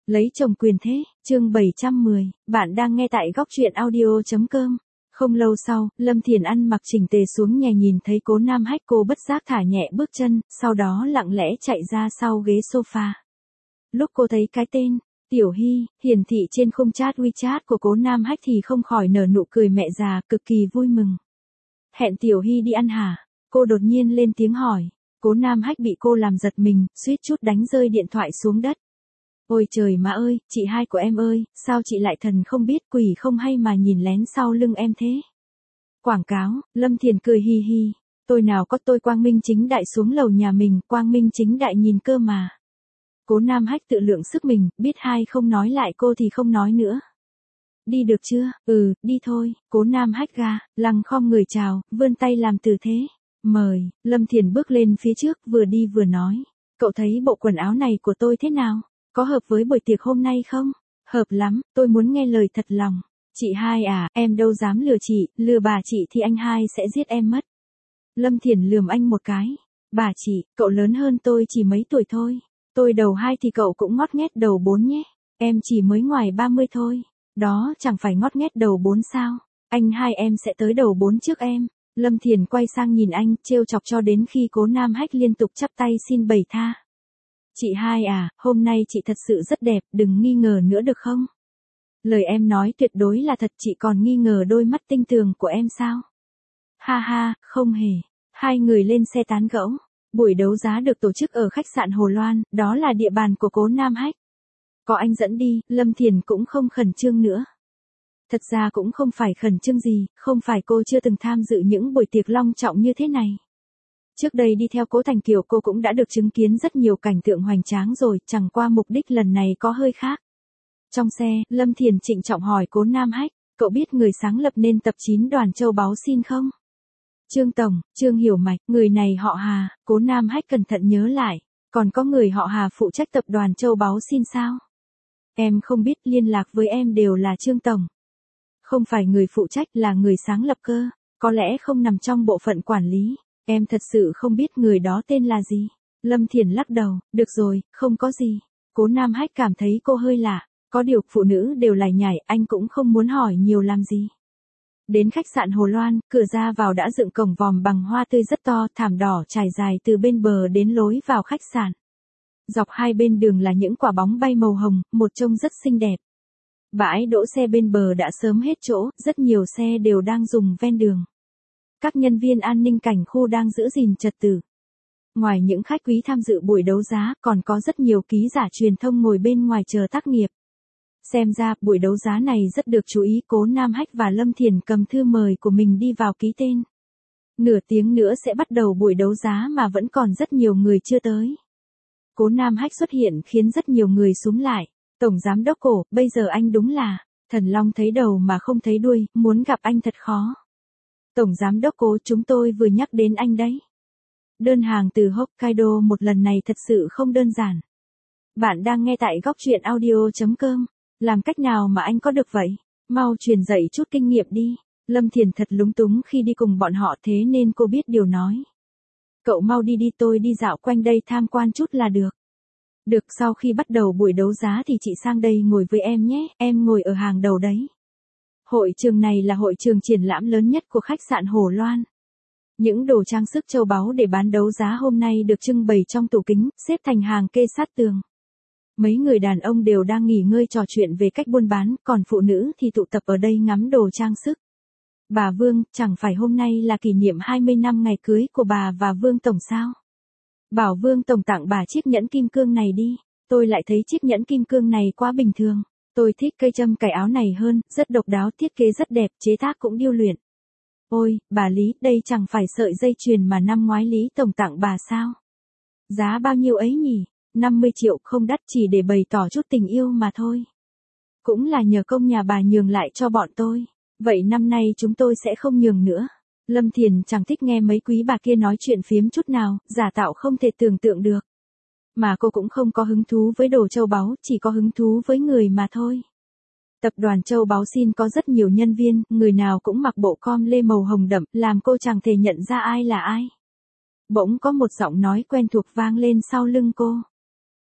Lấy chồng quyền thế, chương 710, bạn đang nghe tại góc truyện audio.com. Không lâu sau, Lâm Thiền ăn mặc chỉnh tề xuống nhà nhìn thấy Cố Nam Hách, cô bất giác thả nhẹ bước chân, sau đó lặng lẽ chạy ra sau ghế sofa. Lúc cô thấy cái tên Tiểu Hy hiển thị trên khung chat WeChat của Cố Nam Hách thì không khỏi nở nụ cười mẹ già, cực kỳ vui mừng. Hẹn Tiểu Hy đi ăn hả? Cô đột nhiên lên tiếng hỏi. Cố Nam Hách bị cô làm giật mình, suýt chút đánh rơi điện thoại xuống đất. Ôi trời má ơi, chị hai của em ơi, sao chị lại thần không biết quỷ không hay mà nhìn lén sau lưng em thế? Quảng cáo, Lâm Thiền cười hi hi. Tôi nào có, tôi quang minh chính đại xuống lầu nhà mình, quang minh chính đại nhìn cơ mà. Cố Nam Hách tự lượng sức mình, biết hai không nói lại cô thì không nói nữa. Đi được chưa? Ừ, đi thôi. Cố Nam Hách lăng khom người chào, vươn tay làm từ thế. Mời. Lâm Thiền bước lên phía trước, vừa đi vừa nói. Cậu thấy bộ quần áo này của tôi thế nào? Có hợp với buổi tiệc hôm nay không? Hợp lắm, tôi muốn nghe lời thật lòng. Chị hai à, em đâu dám lừa chị, lừa bà chị thì anh hai sẽ giết em mất. Lâm Thiền lườm anh một cái. Bà chị, cậu lớn hơn tôi chỉ mấy tuổi thôi. Tôi đầu 2 thì cậu cũng ngót nghét đầu 4 nhé. Em chỉ mới ngoài 30 thôi. Đó chẳng phải ngót nghét đầu 4 sao? Anh hai em sẽ tới đầu 4 trước em. Lâm Thiền quay sang nhìn anh, trêu chọc cho đến khi Cố Nam Hách liên tục chắp tay xin bày tha. Chị hai à, hôm nay chị thật sự rất đẹp, đừng nghi ngờ nữa được không? Lời em nói tuyệt đối là thật, chị còn nghi ngờ đôi mắt tinh tường của em sao? Ha ha, không hề. Hai người lên xe tán gẫu. Buổi đấu giá được tổ chức ở khách sạn Hồ Loan, đó là địa bàn của Cố Nam Hách. Có anh dẫn đi, Lâm Thiền cũng không khẩn trương nữa. Thật ra cũng không phải khẩn trương gì, không phải cô chưa từng tham dự những buổi tiệc long trọng như thế này. Trước đây đi theo Cố Thành Kiều cô cũng đã được chứng kiến rất nhiều cảnh tượng hoành tráng rồi, chẳng qua mục đích lần này có hơi khác. Trong xe, Lâm Thiền trịnh trọng hỏi Cố Nam Hách, cậu biết người sáng lập nên tập 9 Đoàn Châu Báu Xin không? Trương Tổng, Trương Hiểu Mạch, người này họ Hà. Cố Nam Hách cẩn thận nhớ lại, còn có người họ Hà phụ trách tập đoàn Châu Báu Xin sao? Em không biết, liên lạc với em đều là Trương Tổng. Không phải người phụ trách, là người sáng lập cơ, có lẽ không nằm trong bộ phận quản lý. Em thật sự không biết người đó tên là gì. Lâm Thiền lắc đầu, được rồi, không có gì. Cố Nam Hách cảm thấy cô hơi lạ, có điều phụ nữ đều lải nhải, anh cũng không muốn hỏi nhiều làm gì. Đến khách sạn Hồ Loan, cửa ra vào đã dựng cổng vòm bằng hoa tươi rất to, thảm đỏ trải dài từ bên bờ đến lối vào khách sạn. Dọc hai bên đường là những quả bóng bay màu hồng, một trông rất xinh đẹp. Bãi đỗ xe bên bờ đã sớm hết chỗ, rất nhiều xe đều đang dùng ven đường. Các nhân viên an ninh cảnh khu đang giữ gìn trật tự. Ngoài những khách quý tham dự buổi đấu giá, còn có rất nhiều ký giả truyền thông ngồi bên ngoài chờ tác nghiệp. Xem ra, buổi đấu giá này rất được chú ý. Cố Nam Hách và Lâm Thiền cầm thư mời của mình đi vào ký tên. Nửa tiếng nữa sẽ bắt đầu buổi đấu giá mà vẫn còn rất nhiều người chưa tới. Cố Nam Hách xuất hiện khiến rất nhiều người xúm lại. Tổng giám đốc Cố, bây giờ anh đúng là thần long thấy đầu mà không thấy đuôi, muốn gặp anh thật khó. Tổng giám đốc Cố, chúng tôi vừa nhắc đến anh đấy. Đơn hàng từ Hokkaido một lần này thật sự không đơn giản. Bạn đang nghe tại góc truyện audio.com. Làm cách nào mà anh có được vậy? Mau truyền dạy chút kinh nghiệm đi. Lâm Thiền thật lúng túng khi đi cùng bọn họ, thế nên cô biết điều nói. Cậu mau đi đi, tôi đi dạo quanh đây tham quan chút là được. Được, sau khi bắt đầu buổi đấu giá thì chị sang đây ngồi với em nhé, em ngồi ở hàng đầu đấy. Hội trường này là hội trường triển lãm lớn nhất của khách sạn Hồ Loan. Những đồ trang sức châu báu để bán đấu giá hôm nay được trưng bày trong tủ kính, xếp thành hàng kê sát tường. Mấy người đàn ông đều đang nghỉ ngơi trò chuyện về cách buôn bán, còn phụ nữ thì tụ tập ở đây ngắm đồ trang sức. Bà Vương, chẳng phải hôm nay là kỷ niệm 20 năm ngày cưới của bà và Vương Tổng sao? Bảo Vương Tổng tặng bà chiếc nhẫn kim cương này đi. Tôi lại thấy chiếc nhẫn kim cương này quá bình thường. Tôi thích cây châm cài áo này hơn, rất độc đáo, thiết kế rất đẹp, chế tác cũng điêu luyện. Ôi, bà Lý, đây chẳng phải sợi dây chuyền mà năm ngoái Lý Tổng tặng bà sao? Giá bao nhiêu ấy nhỉ? 50 triệu, không đắt, chỉ để bày tỏ chút tình yêu mà thôi. Cũng là nhờ công nhà bà nhường lại cho bọn tôi. Vậy năm nay chúng tôi sẽ không nhường nữa. Lâm Thiền chẳng thích nghe mấy quý bà kia nói chuyện phiếm chút nào, giả tạo không thể tưởng tượng được. Mà cô cũng không có hứng thú với đồ châu báu, chỉ có hứng thú với người mà thôi. Tập đoàn Châu Báu Xin có rất nhiều nhân viên, người nào cũng mặc bộ com lê màu hồng đậm, làm cô chẳng thể nhận ra ai là ai. Bỗng có một giọng nói quen thuộc vang lên sau lưng cô.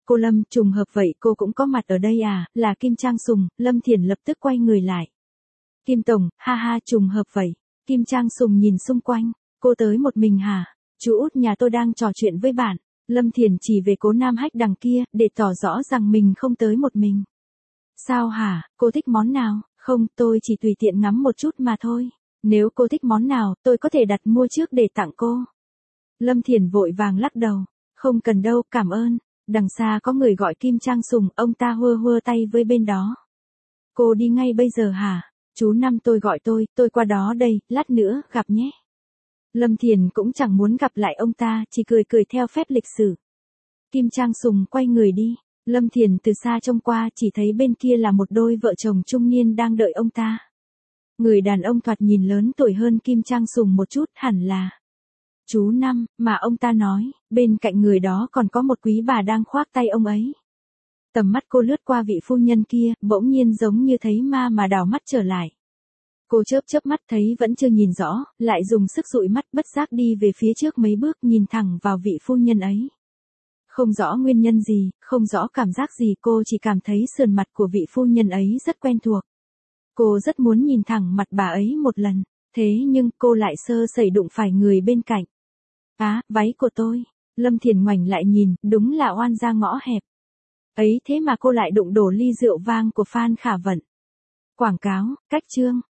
Cô Lâm, trùng hợp vậy cô cũng có mặt ở đây à, là Kim Trang Sùng. Lâm Thiển lập tức quay người lại. Kim Tổng, ha ha, trùng hợp vậy. Kim Trang Sùng nhìn xung quanh. Cô tới một mình hả? Chú út nhà tôi đang trò chuyện với bạn. Lâm Thiển chỉ về Cố Nam Hách đằng kia, để tỏ rõ rằng mình không tới một mình. Sao hả, cô thích món nào? Không, tôi chỉ tùy tiện ngắm một chút mà thôi. Nếu cô thích món nào, tôi có thể đặt mua trước để tặng cô. Lâm Thiển vội vàng lắc đầu. Không cần đâu, cảm ơn. Đằng xa có người gọi Kim Trang Sùng, ông ta hơ hơ tay với bên đó. Cô đi ngay bây giờ hả? Chú Năm tôi gọi tôi qua đó đây, lát nữa, gặp nhé. Lâm Thiển cũng chẳng muốn gặp lại ông ta, chỉ cười cười theo phép lịch sử. Kim Trang Sùng quay người đi. Lâm Thiển từ xa trông qua chỉ thấy bên kia là một đôi vợ chồng trung niên đang đợi ông ta. Người đàn ông thoạt nhìn lớn tuổi hơn Kim Trang Sùng một chút, hẳn là chú Năm, mà ông ta nói, bên cạnh người đó còn có một quý bà đang khoác tay ông ấy. Tầm mắt cô lướt qua vị phu nhân kia, bỗng nhiên giống như thấy ma mà đảo mắt trở lại. Cô chớp chớp mắt thấy vẫn chưa nhìn rõ, lại dùng sức dụi mắt bất giác đi về phía trước mấy bước nhìn thẳng vào vị phu nhân ấy. Không rõ nguyên nhân gì, không rõ cảm giác gì, cô chỉ cảm thấy sườn mặt của vị phu nhân ấy rất quen thuộc. Cô rất muốn nhìn thẳng mặt bà ấy một lần, thế nhưng cô lại sơ sẩy đụng phải người bên cạnh. Á, váy của tôi. Lâm Thiển ngoảnh lại nhìn, đúng là oan gia ngõ hẹp. Ấy thế mà cô lại đụng đổ ly rượu vang của Phan Khả Vận. Quảng cáo, cách chương.